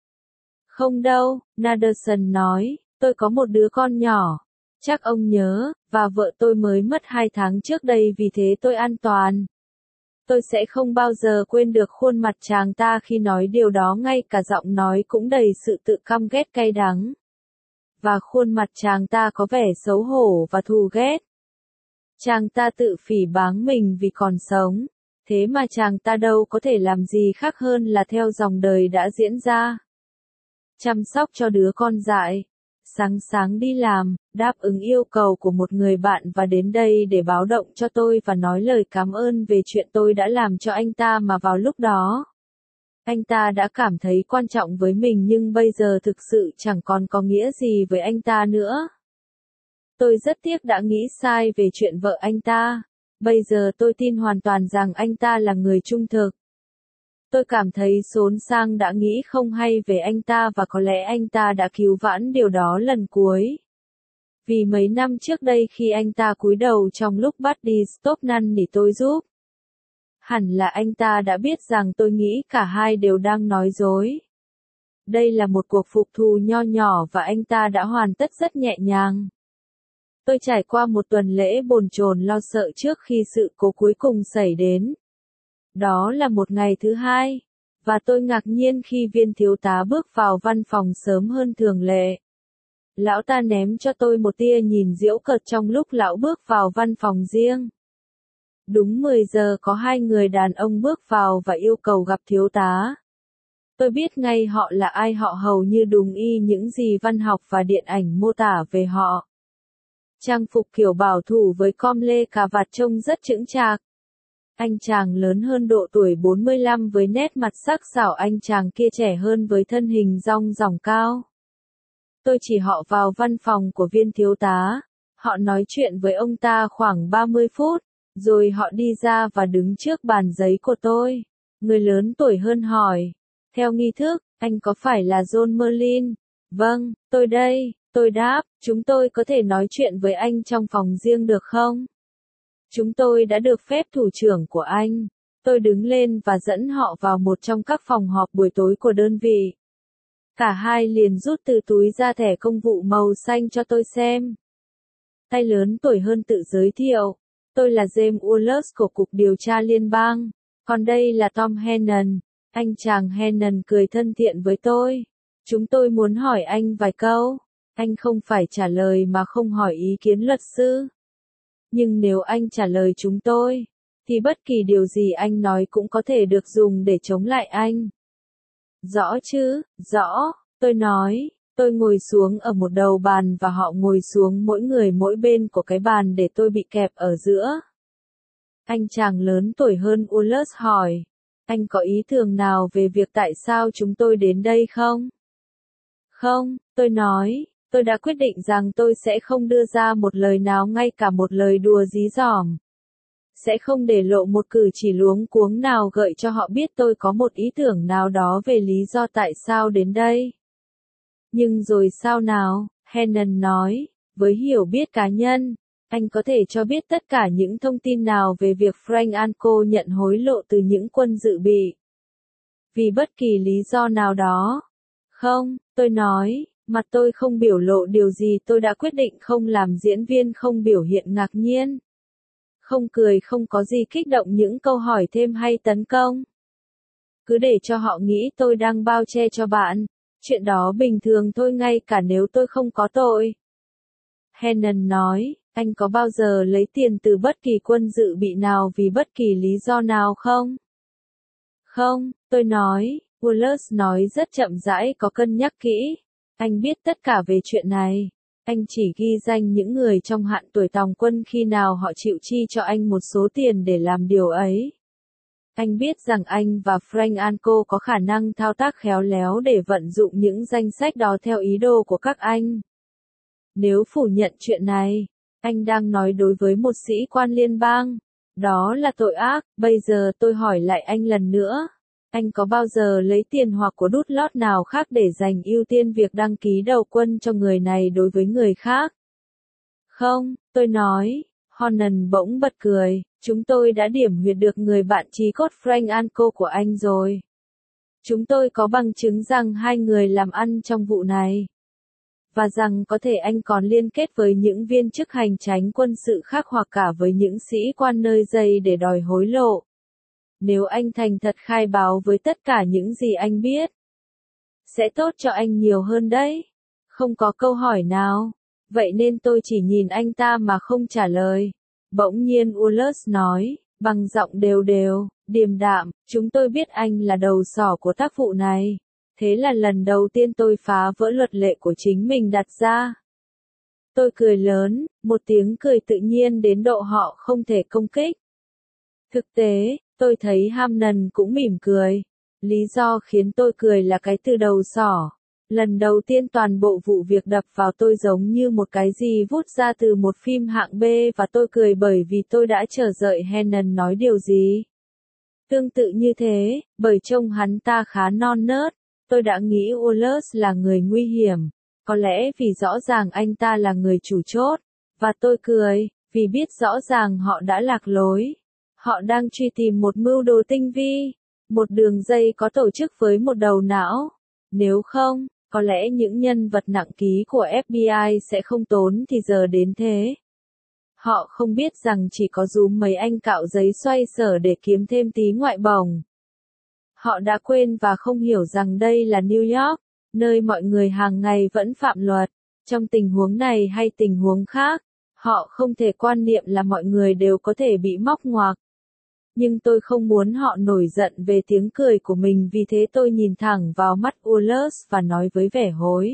[SPEAKER 1] Không đâu, Naderson nói, tôi có một đứa con nhỏ. Chắc ông nhớ, và vợ tôi mới mất hai tháng trước đây vì thế tôi an toàn. Tôi sẽ không bao giờ quên được khuôn mặt chàng ta khi nói điều đó, ngay cả giọng nói cũng đầy sự tự căm ghét cay đắng. Và khuôn mặt chàng ta có vẻ xấu hổ và thù ghét. Chàng ta tự phỉ báng mình vì còn sống, thế mà chàng ta đâu có thể làm gì khác hơn là theo dòng đời đã diễn ra. Chăm sóc cho đứa con dại, sáng sáng đi làm, đáp ứng yêu cầu của một người bạn và đến đây để báo động cho tôi và nói lời cảm ơn về chuyện tôi đã làm cho anh ta mà vào lúc đó. Anh ta đã cảm thấy quan trọng với mình nhưng bây giờ thực sự chẳng còn có nghĩa gì với anh ta nữa. Tôi rất tiếc đã nghĩ sai về chuyện vợ anh ta. Bây giờ tôi tin hoàn toàn rằng anh ta là người trung thực. Tôi cảm thấy xốn sang đã nghĩ không hay về anh ta và có lẽ anh ta đã cứu vãn điều đó lần cuối. Vì mấy năm trước đây khi anh ta cúi đầu trong lúc bắt đi stop năn nỉ tôi giúp. Hẳn là anh ta đã biết rằng tôi nghĩ cả hai đều đang nói dối. Đây là một cuộc phục thù nho nhỏ và anh ta đã hoàn tất rất nhẹ nhàng. Tôi trải qua một tuần lễ bồn chồn lo sợ trước khi sự cố cuối cùng xảy đến. Đó là một ngày thứ hai, và tôi ngạc nhiên khi viên thiếu tá bước vào văn phòng sớm hơn thường lệ. Lão ta ném cho tôi một tia nhìn giễu cợt trong lúc lão bước vào văn phòng riêng. Đúng mười giờ có hai người đàn ông bước vào và yêu cầu gặp thiếu tá. Tôi biết ngay họ là ai, họ hầu như đúng y những gì văn học và điện ảnh mô tả về họ. Trang phục kiểu bảo thủ với com lê cà vạt trông rất chững chạc. Anh chàng lớn hơn độ tuổi bốn mươi lăm với nét mặt sắc sảo, anh chàng kia trẻ hơn với thân hình dong dỏng cao. Tôi chỉ họ vào văn phòng của viên thiếu tá. Họ nói chuyện với ông ta khoảng ba mươi phút, rồi họ đi ra và đứng trước bàn giấy của tôi. Người lớn tuổi hơn hỏi. Theo nghi thức, anh có phải là John Merlin? Vâng, tôi đây, tôi đáp, chúng tôi có thể nói chuyện với anh trong phòng riêng được không? Chúng tôi đã được phép thủ trưởng của anh. Tôi đứng lên và dẫn họ vào một trong các phòng họp buổi tối của đơn vị. Cả hai liền rút từ túi ra thẻ công vụ màu xanh cho tôi xem. Tay lớn tuổi hơn tự giới thiệu. Tôi là James Wallace của Cục Điều tra Liên bang. Còn đây là Tom Hannon. Anh chàng Hannon cười thân thiện với tôi. Chúng tôi muốn hỏi anh vài câu. Anh không phải trả lời mà không hỏi ý kiến luật sư. Nhưng nếu anh trả lời chúng tôi, thì bất kỳ điều gì anh nói cũng có thể được dùng để chống lại anh. Rõ chứ, rõ, tôi nói. Tôi ngồi xuống ở một đầu bàn và họ ngồi xuống mỗi người mỗi bên của cái bàn để tôi bị kẹp ở giữa. Anh chàng lớn tuổi hơn Wallace hỏi. Anh có ý tưởng nào về việc tại sao chúng tôi đến đây không? Không, tôi nói. Tôi đã quyết định rằng tôi sẽ không đưa ra một lời nào, ngay cả một lời đùa dí dỏm. Sẽ không để lộ một cử chỉ luống cuống nào gợi cho họ biết tôi có một ý tưởng nào đó về lý do tại sao đến đây. Nhưng rồi sao nào? Hannon nói, với hiểu biết cá nhân, anh có thể cho biết tất cả những thông tin nào về việc Frank Anco nhận hối lộ từ những quân dự bị. Vì bất kỳ lý do nào đó. Không, tôi nói. Mặt tôi không biểu lộ điều gì, tôi đã quyết định không làm diễn viên không biểu hiện ngạc nhiên. Không cười, không có gì kích động những câu hỏi thêm hay tấn công. Cứ để cho họ nghĩ tôi đang bao che cho bạn. Chuyện đó bình thường thôi, ngay cả nếu tôi không có tội. Hannon nói, anh có bao giờ lấy tiền từ bất kỳ quân dự bị nào vì bất kỳ lý do nào không? Không, tôi nói. Wallace nói rất chậm rãi, có cân nhắc kỹ. Anh biết tất cả về chuyện này. Anh chỉ ghi danh những người trong hạn tuổi tòng quân khi nào họ chịu chi cho anh một số tiền để làm điều ấy. Anh biết rằng anh và Frank Anco có khả năng thao tác khéo léo để vận dụng những danh sách đó theo ý đồ của các anh. Nếu phủ nhận chuyện này, anh đang nói đối với một sĩ quan liên bang. Đó là tội ác. Bây giờ tôi hỏi lại anh lần nữa. Anh có bao giờ lấy tiền hoặc của đút lót nào khác để dành ưu tiên việc đăng ký đầu quân cho người này đối với người khác? Không, tôi nói. Hannon bỗng bật cười. Chúng tôi đã điểm huyệt được người bạn chí cốt Frank Anco của anh rồi. Chúng tôi có bằng chứng rằng hai người làm ăn trong vụ này. Và rằng có thể anh còn liên kết với những viên chức hành chánh quân sự khác hoặc cả với những sĩ quan nơi đây để đòi hối lộ. Nếu anh thành thật khai báo với tất cả những gì anh biết, sẽ tốt cho anh nhiều hơn đấy. Không có câu hỏi nào. Vậy nên tôi chỉ nhìn anh ta mà không trả lời. Bỗng nhiên Wallace nói, bằng giọng đều đều, điềm đạm, chúng tôi biết anh là đầu sỏ của tác vụ này. Thế là lần đầu tiên tôi phá vỡ luật lệ của chính mình đặt ra. Tôi cười lớn, một tiếng cười tự nhiên đến độ họ không thể công kích. Thực tế, tôi thấy Hannon cũng mỉm cười. Lý do khiến tôi cười là cái từ đầu sỏ. Lần đầu tiên toàn bộ vụ việc đập vào tôi giống như một cái gì vút ra từ một phim hạng B và tôi cười bởi vì tôi đã chờ đợi Hannon nói điều gì. Tương tự như thế, bởi trông hắn ta khá non nớt, tôi đã nghĩ Wallace là người nguy hiểm. Có lẽ vì rõ ràng anh ta là người chủ chốt. Và tôi cười, vì biết rõ ràng họ đã lạc lối. Họ đang truy tìm một mưu đồ tinh vi. Một đường dây có tổ chức với một đầu não. Nếu không, Có lẽ những nhân vật nặng ký của ép bê i sẽ không tốn thì giờ đến thế. Họ không biết rằng chỉ có dúm mấy anh cạo giấy xoay sở để kiếm thêm tí ngoại bổng. Họ đã quên và không hiểu rằng đây là New York, nơi mọi người hàng ngày vẫn phạm luật. Trong tình huống này hay tình huống khác, họ không thể quan niệm là mọi người đều có thể bị móc ngoặc. Nhưng tôi không muốn họ nổi giận về tiếng cười của mình, vì thế tôi nhìn thẳng vào mắt Wallace và nói với vẻ hối.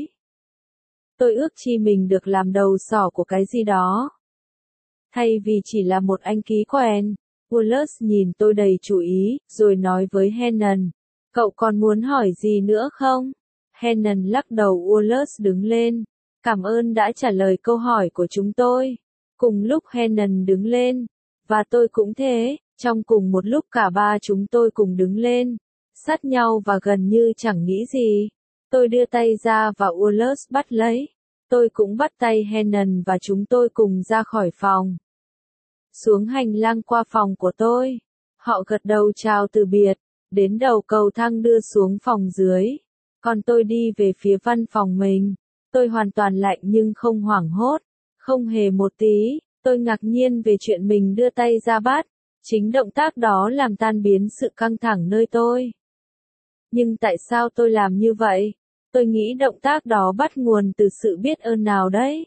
[SPEAKER 1] Tôi ước chi mình được làm đầu sỏ của cái gì đó. Thay vì chỉ là một anh ký quen, Wallace nhìn tôi đầy chú ý, rồi nói với Hannon, cậu còn muốn hỏi gì nữa không? Hannon lắc đầu. Wallace đứng lên. Cảm ơn đã trả lời câu hỏi của chúng tôi. Cùng lúc Hannon đứng lên, và tôi cũng thế, trong cùng một lúc cả ba chúng tôi cùng đứng lên, sát nhau và gần như chẳng nghĩ gì. Tôi đưa tay ra và Wallace bắt lấy. Tôi cũng bắt tay Hannon và chúng tôi cùng ra khỏi phòng. Xuống hành lang qua phòng của tôi. Họ gật đầu chào từ biệt, đến đầu cầu thang đưa xuống phòng dưới. Còn tôi đi về phía văn phòng mình. Tôi hoàn toàn lạnh nhưng không hoảng hốt, không hề một tí. Tôi ngạc nhiên về chuyện mình đưa tay ra bắt. Chính động tác đó làm tan biến sự căng thẳng nơi tôi. Nhưng tại sao tôi làm như vậy? Tôi nghĩ động tác đó bắt nguồn từ sự biết ơn nào đấy.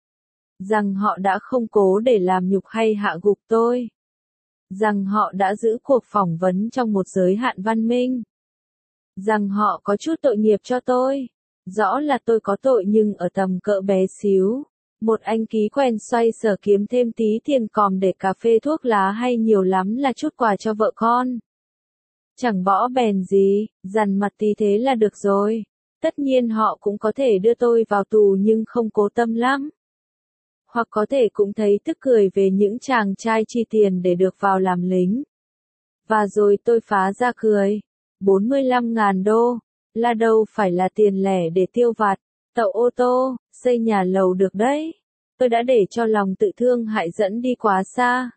[SPEAKER 1] Rằng họ đã không cố để làm nhục hay hạ gục tôi. Rằng họ đã giữ cuộc phỏng vấn trong một giới hạn văn minh. Rằng họ có chút tội nghiệp cho tôi. Rõ là tôi có tội nhưng ở tầm cỡ bé xíu. Một anh ký quen xoay sở kiếm thêm tí tiền còm để cà phê thuốc lá hay nhiều lắm là chút quà cho vợ con. Chẳng bỏ bèn gì, dằn mặt tí thế là được rồi. Tất nhiên họ cũng có thể đưa tôi vào tù nhưng không cố tâm lắm. Hoặc có thể cũng thấy tức cười về những chàng trai chi tiền để được vào làm lính. Và rồi tôi phá ra cười. bốn mươi lăm ngàn đô, là đâu phải là tiền lẻ để tiêu vặt, tậu ô tô, xây nhà lầu được đấy. Tôi đã để cho lòng tự thương hại dẫn đi quá xa.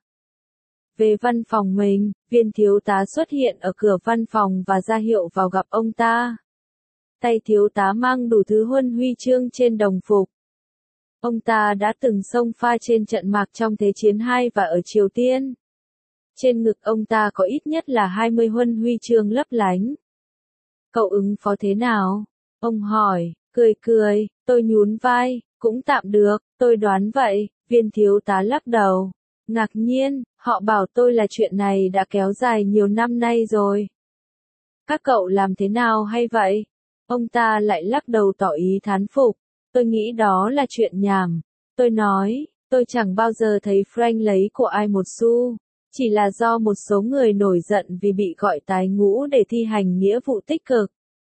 [SPEAKER 1] Về văn phòng mình, viên thiếu tá xuất hiện ở cửa văn phòng và ra hiệu vào gặp ông ta. Tay thiếu tá mang đủ thứ huân huy chương trên đồng phục. Ông ta đã từng xông pha trên trận mạc trong Thế chiến hai và ở Triều Tiên. Trên ngực ông ta có ít nhất là hai mươi huân huy chương lấp lánh. Cậu ứng phó thế nào? Ông hỏi, cười cười, tôi nhún vai, cũng tạm được, tôi đoán vậy. Viên thiếu tá lắc đầu. Ngạc nhiên, họ bảo tôi là chuyện này đã kéo dài nhiều năm nay rồi. Các cậu làm thế nào hay vậy? Ông ta lại lắc đầu tỏ ý thán phục. Tôi nghĩ đó là chuyện nhảm. Tôi nói, tôi chẳng bao giờ thấy Frank lấy của ai một xu. Chỉ là do một số người nổi giận vì bị gọi tái ngũ để thi hành nghĩa vụ tích cực.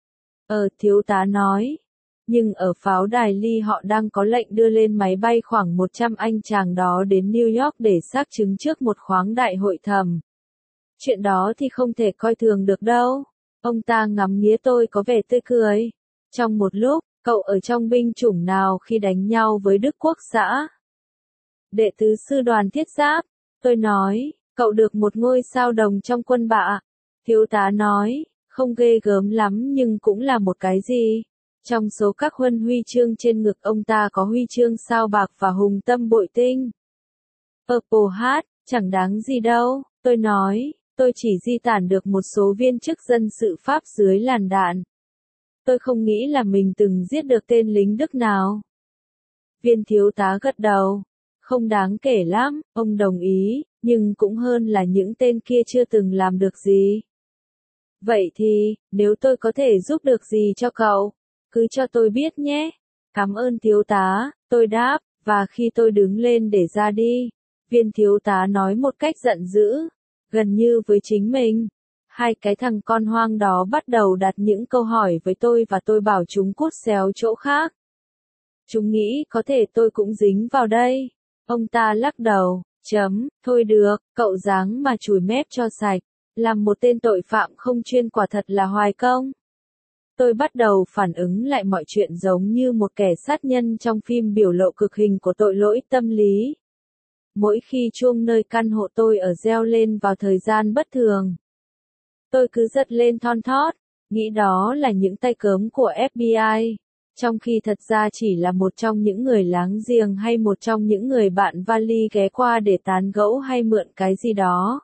[SPEAKER 1] Ờ, thiếu tá nói. Nhưng ở pháo đài Ly họ đang có lệnh đưa lên máy bay khoảng một trăm anh chàng đó đến New York để xác chứng trước một khoáng đại hội thẩm. Chuyện đó thì không thể coi thường được đâu. Ông ta ngắm nghía tôi có vẻ tươi cười. Trong một lúc, cậu ở trong binh chủng nào khi đánh nhau với Đức Quốc xã? Đệ tứ sư đoàn thiết giáp. Tôi nói, cậu được một ngôi sao đồng trong quân bạ. Thiếu tá nói, không ghê gớm lắm nhưng cũng là một cái gì. Trong số các huân huy chương trên ngực ông ta có huy chương sao bạc và hùng tâm bội tinh. Purple Heart, chẳng đáng gì đâu, tôi nói, tôi chỉ di tản được một số viên chức dân sự Pháp dưới làn đạn. Tôi không nghĩ là mình từng giết được tên lính Đức nào. Viên thiếu tá gật đầu. Không đáng kể lắm, ông đồng ý, nhưng cũng hơn là những tên kia chưa từng làm được gì. Vậy thì, nếu tôi có thể giúp được gì cho cậu, cứ cho tôi biết nhé. Cảm ơn thiếu tá, tôi đáp, và khi tôi đứng lên để ra đi, viên thiếu tá nói một cách giận dữ, gần như với chính mình. Hai cái thằng con hoang đó bắt đầu đặt những câu hỏi với tôi và tôi bảo chúng cút xéo chỗ khác. Chúng nghĩ có thể tôi cũng dính vào đây. Ông ta lắc đầu, chấm, thôi được, cậu dáng mà chùi mép cho sạch. Làm một tên tội phạm không chuyên quả thật là hoài công. Tôi bắt đầu phản ứng lại mọi chuyện giống như một kẻ sát nhân trong phim biểu lộ cực hình của tội lỗi tâm lý. Mỗi khi chuông nơi căn hộ tôi ở reo lên vào thời gian bất thường, tôi cứ giật lên thon thót, nghĩ đó là những tay cớm của ép bê i. Trong khi thật ra chỉ là một trong những người láng giềng hay một trong những người bạn vali ghé qua để tán gẫu hay mượn cái gì đó.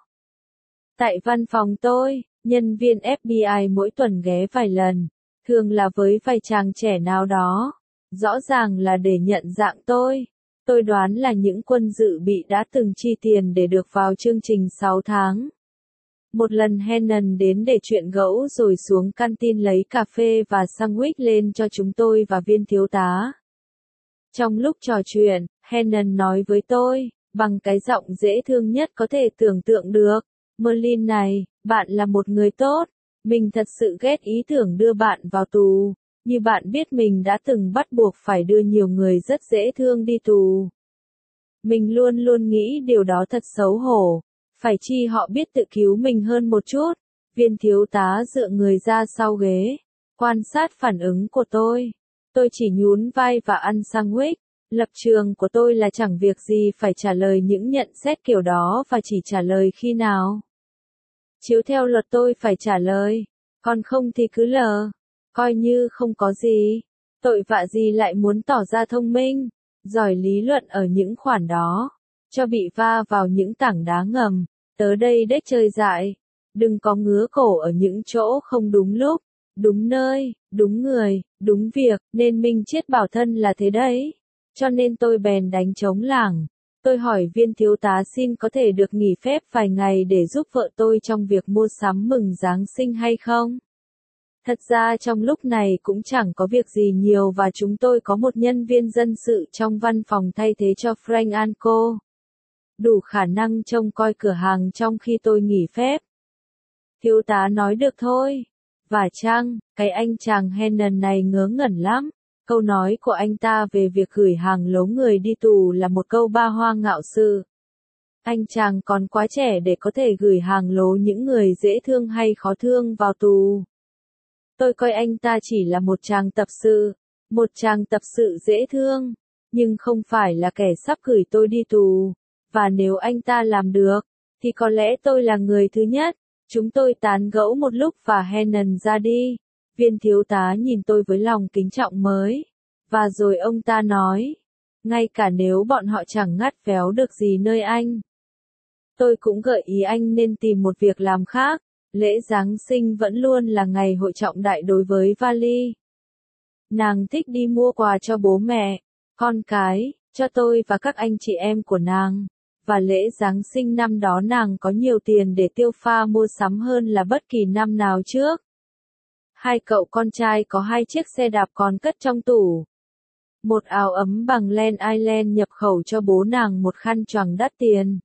[SPEAKER 1] Tại văn phòng tôi, nhân viên ép bê i mỗi tuần ghé vài lần, thường là với vài chàng trẻ nào đó. Rõ ràng là để nhận dạng tôi. Tôi đoán là những quân dự bị đã từng chi tiền để được vào chương trình sáu tháng. Một lần Henan đến để chuyện gẫu rồi xuống canteen lấy cà phê và sandwich lên cho chúng tôi và viên thiếu tá. Trong lúc trò chuyện, Henan nói với tôi, bằng cái giọng dễ thương nhất có thể tưởng tượng được, Merlin này, bạn là một người tốt, mình thật sự ghét ý tưởng đưa bạn vào tù, như bạn biết mình đã từng bắt buộc phải đưa nhiều người rất dễ thương đi tù. Mình luôn luôn nghĩ điều đó thật xấu hổ. Phải chi họ biết tự cứu mình hơn một chút. Viên thiếu tá dựa người ra sau ghế, quan sát phản ứng của tôi. Tôi chỉ nhún vai và ăn sandwich. Lập trường của tôi là chẳng việc gì phải trả lời những nhận xét kiểu đó và chỉ trả lời khi nào. Chiếu theo luật tôi phải trả lời, còn không thì cứ lờ, coi như không có gì. Tội vạ gì lại muốn tỏ ra thông minh, giỏi lý luận ở những khoản đó, cho bị va vào những tảng đá ngầm. Tớ đây đếch chơi dại, đừng có ngứa cổ ở những chỗ không đúng lúc, đúng nơi, đúng người, đúng việc, nên Minh Chiết bảo thân là thế đấy. Cho nên tôi bèn đánh trống lảng. Tôi hỏi viên thiếu tá xin có thể được nghỉ phép vài ngày để giúp vợ tôi trong việc mua sắm mừng Giáng sinh hay không? Thật ra trong lúc này cũng chẳng có việc gì nhiều và chúng tôi có một nhân viên dân sự trong văn phòng thay thế cho Frank Anco. Đủ khả năng trông coi cửa hàng trong khi tôi nghỉ phép. Thiếu tá nói được thôi. Và chăng, cái anh chàng Henan này ngớ ngẩn lắm. Câu nói của anh ta về việc gửi hàng lố người đi tù là một câu ba hoa ngạo sự. Anh chàng còn quá trẻ để có thể gửi hàng lố những người dễ thương hay khó thương vào tù. Tôi coi anh ta chỉ là một chàng tập sự, một chàng tập sự dễ thương, nhưng không phải là kẻ sắp gửi tôi đi tù. Và nếu anh ta làm được, thì có lẽ tôi là người thứ nhất. Chúng tôi tán gẫu một lúc và Henan ra đi. Viên thiếu tá nhìn tôi với lòng kính trọng mới. Và rồi ông ta nói, ngay cả nếu bọn họ chẳng ngắt véo được gì nơi anh, tôi cũng gợi ý anh nên tìm một việc làm khác. Lễ Giáng sinh vẫn luôn là ngày hội trọng đại đối với Vali. Nàng thích đi mua quà cho bố mẹ, con cái, cho tôi và các anh chị em của nàng. Và lễ Giáng sinh năm đó nàng có nhiều tiền để tiêu pha mua sắm hơn là bất kỳ năm nào trước. Hai cậu con trai có hai chiếc xe đạp còn cất trong tủ. Một áo ấm bằng Len Island nhập khẩu cho bố nàng, một khăn choàng đắt tiền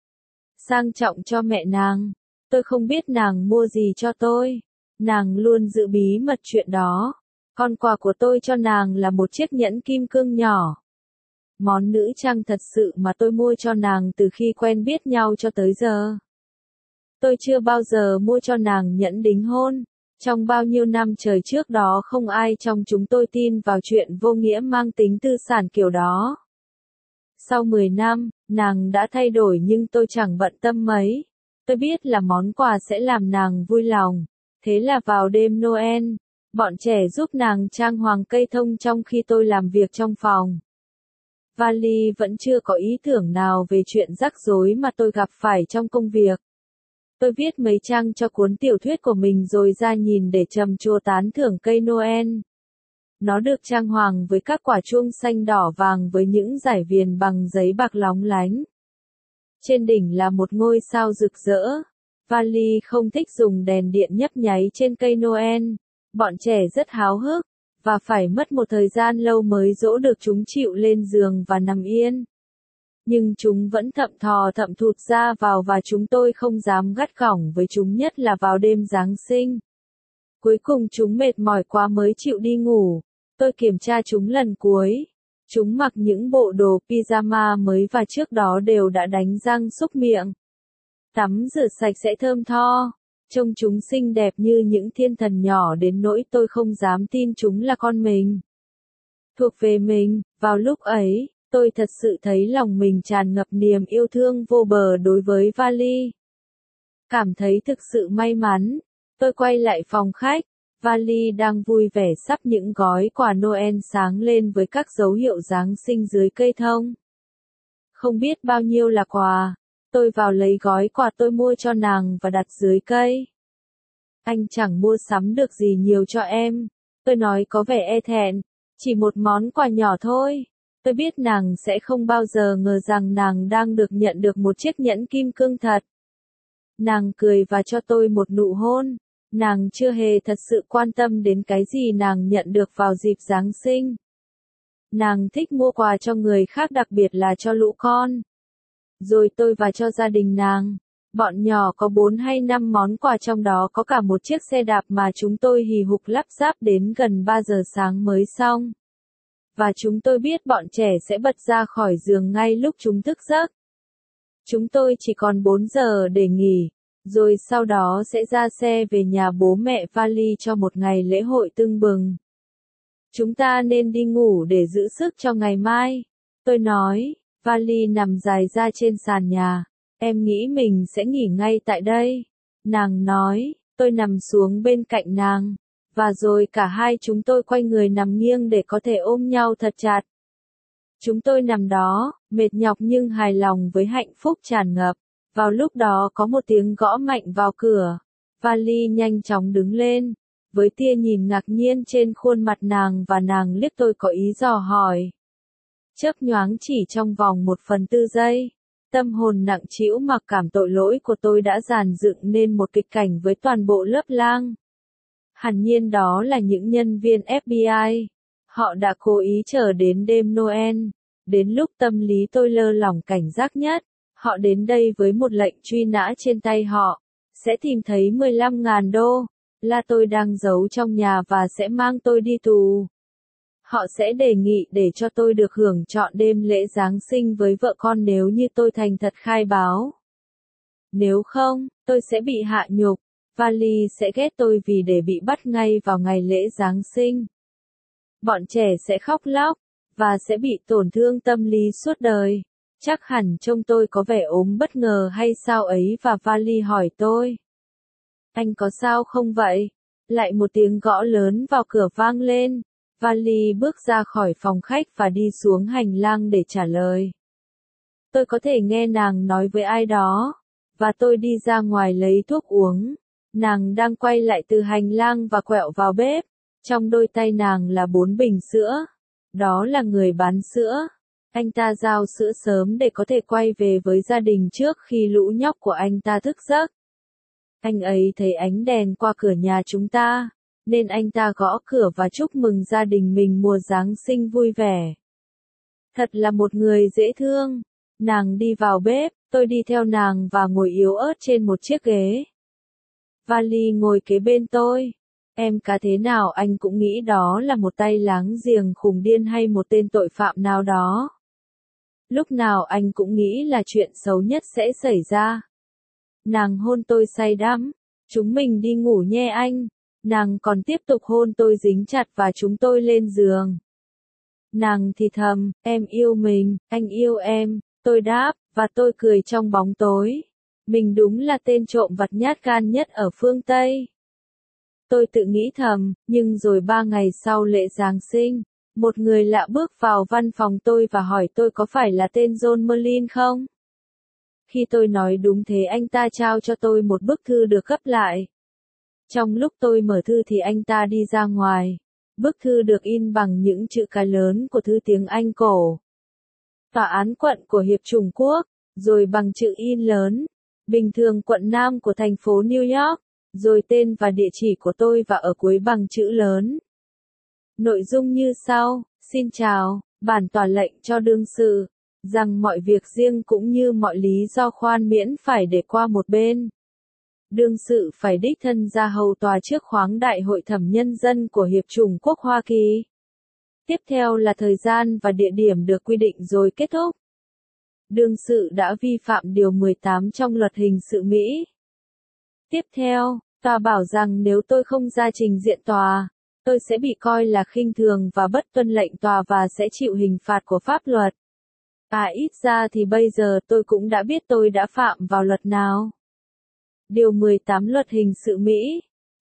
[SPEAKER 1] sang trọng cho mẹ nàng. Tôi không biết nàng mua gì cho tôi. Nàng luôn giữ bí mật chuyện đó. Con quà của tôi cho nàng là một chiếc nhẫn kim cương nhỏ. Món nữ trang thật sự mà tôi mua cho nàng từ khi quen biết nhau cho tới giờ. Tôi chưa bao giờ mua cho nàng nhẫn đính hôn. Trong bao nhiêu năm trời trước đó không ai trong chúng tôi tin vào chuyện vô nghĩa mang tính tư sản kiểu đó. Sau mười năm, nàng đã thay đổi nhưng tôi chẳng bận tâm mấy. Tôi biết là món quà sẽ làm nàng vui lòng. Thế là vào đêm Noel, bọn trẻ giúp nàng trang hoàng cây thông trong khi tôi làm việc trong phòng. Vali vẫn chưa có ý tưởng nào về chuyện rắc rối mà tôi gặp phải trong công việc. Tôi viết mấy trang cho cuốn tiểu thuyết của mình rồi ra nhìn để trầm trồ tán thưởng cây Noel. Nó được trang hoàng với các quả chuông xanh đỏ vàng với những dải viền bằng giấy bạc lóng lánh. Trên đỉnh là một ngôi sao rực rỡ. Vali không thích dùng đèn điện nhấp nháy trên cây Noel. Bọn trẻ rất háo hức, và phải mất một thời gian lâu mới dỗ được chúng chịu lên giường và nằm yên. Nhưng chúng vẫn thậm thò thậm thụt ra vào và chúng tôi không dám gắt gỏng với chúng, nhất là vào đêm Giáng sinh. Cuối cùng chúng mệt mỏi quá mới chịu đi ngủ. Tôi kiểm tra chúng lần cuối. Chúng mặc những bộ đồ pyjama mới và trước đó đều đã đánh răng súc miệng. Tắm rửa sạch sẽ thơm tho. Trông chúng xinh đẹp như những thiên thần nhỏ đến nỗi tôi không dám tin chúng là con mình. Thuộc về mình, vào lúc ấy, tôi thật sự thấy lòng mình tràn ngập niềm yêu thương vô bờ đối với Vali. Cảm thấy thực sự may mắn. Tôi quay lại phòng khách, Vali đang vui vẻ sắp những gói quà Noel sáng lên với các dấu hiệu Giáng sinh dưới cây thông. Không biết bao nhiêu là quà, tôi vào lấy gói quà tôi mua cho nàng và đặt dưới cây. Anh chẳng mua sắm được gì nhiều cho em, tôi nói có vẻ e thẹn, chỉ một món quà nhỏ thôi. Tôi biết nàng sẽ không bao giờ ngờ rằng nàng đang được nhận được một chiếc nhẫn kim cương thật. Nàng cười và cho tôi một nụ hôn. Nàng chưa hề thật sự quan tâm đến cái gì nàng nhận được vào dịp Giáng sinh. Nàng thích mua quà cho người khác, đặc biệt là cho lũ con. Rồi tôi và cho gia đình nàng. Bọn nhỏ có bốn hay năm món quà, trong đó có cả một chiếc xe đạp mà chúng tôi hì hục lắp ráp đến gần ba giờ sáng mới xong. Và chúng tôi biết bọn trẻ sẽ bật ra khỏi giường ngay lúc chúng thức giấc. Chúng tôi chỉ còn bốn giờ để nghỉ, rồi sau đó sẽ ra xe về nhà bố mẹ Vali cho một ngày lễ hội tưng bừng. Chúng ta nên đi ngủ để giữ sức cho ngày mai, tôi nói. Vali nằm dài ra trên sàn nhà. Em nghĩ mình sẽ nghỉ ngay tại đây, nàng nói. Tôi nằm xuống bên cạnh nàng, và rồi cả hai chúng tôi quay người nằm nghiêng để có thể ôm nhau thật chặt. Chúng tôi nằm đó, mệt nhọc nhưng hài lòng với hạnh phúc tràn ngập. Vào lúc đó có một tiếng gõ mạnh vào cửa. Vali nhanh chóng đứng lên, với tia nhìn ngạc nhiên trên khuôn mặt nàng, và nàng liếc tôi có ý dò hỏi. Chớp nhoáng chỉ trong vòng một phần tư giây, tâm hồn nặng trĩu mặc cảm tội lỗi của tôi đã dàn dựng nên một kịch cảnh với toàn bộ lớp lang. Hẳn nhiên đó là những nhân viên ép bê i. Họ đã cố ý chờ đến đêm Noel. Đến lúc tâm lý tôi lơ lỏng cảnh giác nhất, họ đến đây với một lệnh truy nã trên tay họ. Sẽ tìm thấy mười lăm nghìn đô là tôi đang giấu trong nhà và sẽ mang tôi đi tù. Họ sẽ đề nghị để cho tôi được hưởng trọn đêm lễ Giáng sinh với vợ con nếu như tôi thành thật khai báo. Nếu không, tôi sẽ bị hạ nhục. Vali sẽ ghét tôi vì để bị bắt ngay vào ngày lễ Giáng sinh. Bọn trẻ sẽ khóc lóc, và sẽ bị tổn thương tâm lý suốt đời. Chắc hẳn trông tôi có vẻ ốm bất ngờ hay sao ấy, và Vali hỏi tôi. Anh có sao không vậy? Lại một tiếng gõ lớn vào cửa vang lên. Vali bước ra khỏi phòng khách và đi xuống hành lang để trả lời. Tôi có thể nghe nàng nói với ai đó, và tôi đi ra ngoài lấy thuốc uống. Nàng đang quay lại từ hành lang và quẹo vào bếp. Trong đôi tay nàng là bốn bình sữa. Đó là người bán sữa. Anh ta giao sữa sớm để có thể quay về với gia đình trước khi lũ nhóc của anh ta thức giấc. Anh ấy thấy ánh đèn qua cửa nhà chúng ta, nên anh ta gõ cửa và chúc mừng gia đình mình mùa Giáng sinh vui vẻ. Thật là một người dễ thương. Nàng đi vào bếp, tôi đi theo nàng và ngồi yếu ớt trên một chiếc ghế. Vali ngồi kế bên tôi. Em cá thế nào anh cũng nghĩ đó là một tay láng giềng khùng điên hay một tên tội phạm nào đó. Lúc nào anh cũng nghĩ là chuyện xấu nhất sẽ xảy ra. Nàng hôn tôi say đắm. Chúng mình đi ngủ nhé anh. Nàng còn tiếp tục hôn tôi dính chặt và chúng tôi lên giường. Nàng thì thầm, em yêu mình, anh yêu em, tôi đáp, và tôi cười trong bóng tối. Mình đúng là tên trộm vặt nhát gan nhất ở phương Tây. Tôi tự nghĩ thầm, nhưng rồi ba ngày sau lễ Giáng sinh, một người lạ bước vào văn phòng tôi và hỏi tôi có phải là tên John Merlin không? Khi tôi nói đúng thế, anh ta trao cho tôi một bức thư được gấp lại. Trong lúc tôi mở thư thì anh ta đi ra ngoài. Bức thư được in bằng những chữ cái lớn của thư tiếng Anh cổ. Tòa án quận của Hiệp Chủng Quốc, rồi bằng chữ in lớn. Bình thường quận Nam của thành phố New York, rồi tên và địa chỉ của tôi và ở cuối bằng chữ lớn. Nội dung như sau: xin chào, bản tòa lệnh cho đương sự, rằng mọi việc riêng cũng như mọi lý do khoan miễn phải để qua một bên. Đương sự phải đích thân ra hầu tòa trước khoáng đại hội thẩm nhân dân của Hiệp chủng quốc Hoa Kỳ. Tiếp theo là thời gian và địa điểm được quy định rồi kết thúc. Đương sự đã vi phạm điều mười tám trong luật hình sự Mỹ. Tiếp theo, tòa bảo rằng nếu tôi không ra trình diện tòa, tôi sẽ bị coi là khinh thường và bất tuân lệnh tòa và sẽ chịu hình phạt của pháp luật. À ít ra thì bây giờ tôi cũng đã biết tôi đã phạm vào luật nào. Điều mười tám luật hình sự Mỹ.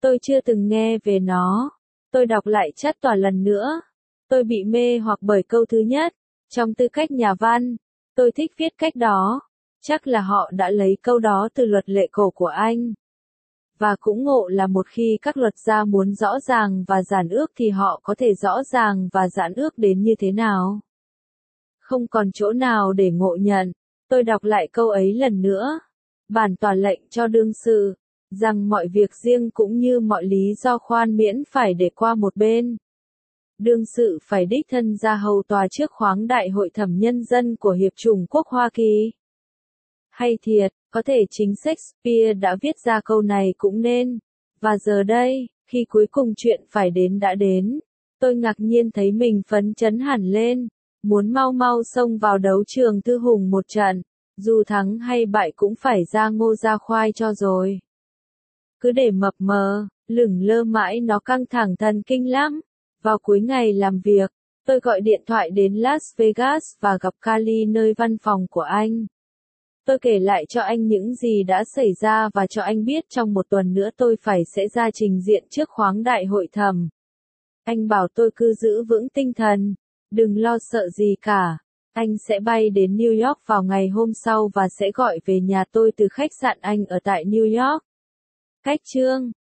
[SPEAKER 1] Tôi chưa từng nghe về nó. Tôi đọc lại chát tòa lần nữa. Tôi bị mê hoặc bởi câu thứ nhất. Trong tư cách nhà văn, tôi thích viết cách đó. Chắc là họ đã lấy câu đó từ luật lệ cổ của Anh. Và cũng ngộ là một khi các luật gia muốn rõ ràng và giản ước thì họ có thể rõ ràng và giản ước đến như thế nào. Không còn chỗ nào để ngộ nhận. Tôi đọc lại câu ấy lần nữa. Bản tòa lệnh cho đương sự, rằng mọi việc riêng cũng như mọi lý do khoan miễn phải để qua một bên. Đương sự phải đích thân ra hầu tòa trước khoáng đại hội thẩm nhân dân của Hiệp chủng quốc Hoa Kỳ. Hay thiệt, có thể chính Shakespeare đã viết ra câu này cũng nên. Và giờ đây, khi cuối cùng chuyện phải đến đã đến, tôi ngạc nhiên thấy mình phấn chấn hẳn lên, muốn mau mau xông vào đấu trường Thư Hùng một trận, dù thắng hay bại cũng phải ra ngô ra khoai cho rồi. Cứ để mập mờ, lửng lơ mãi nó căng thẳng thần kinh lắm. Vào cuối ngày làm việc, tôi gọi điện thoại đến Las Vegas và gặp Carly nơi văn phòng của anh. Tôi kể lại cho anh những gì đã xảy ra và cho anh biết trong một tuần nữa tôi phải sẽ ra trình diện trước khoáng đại hội thẩm. Anh bảo tôi cứ giữ vững tinh thần, đừng lo sợ gì cả. Anh sẽ bay đến New York vào ngày hôm sau và sẽ gọi về nhà tôi từ khách sạn anh ở tại New York. Cách chương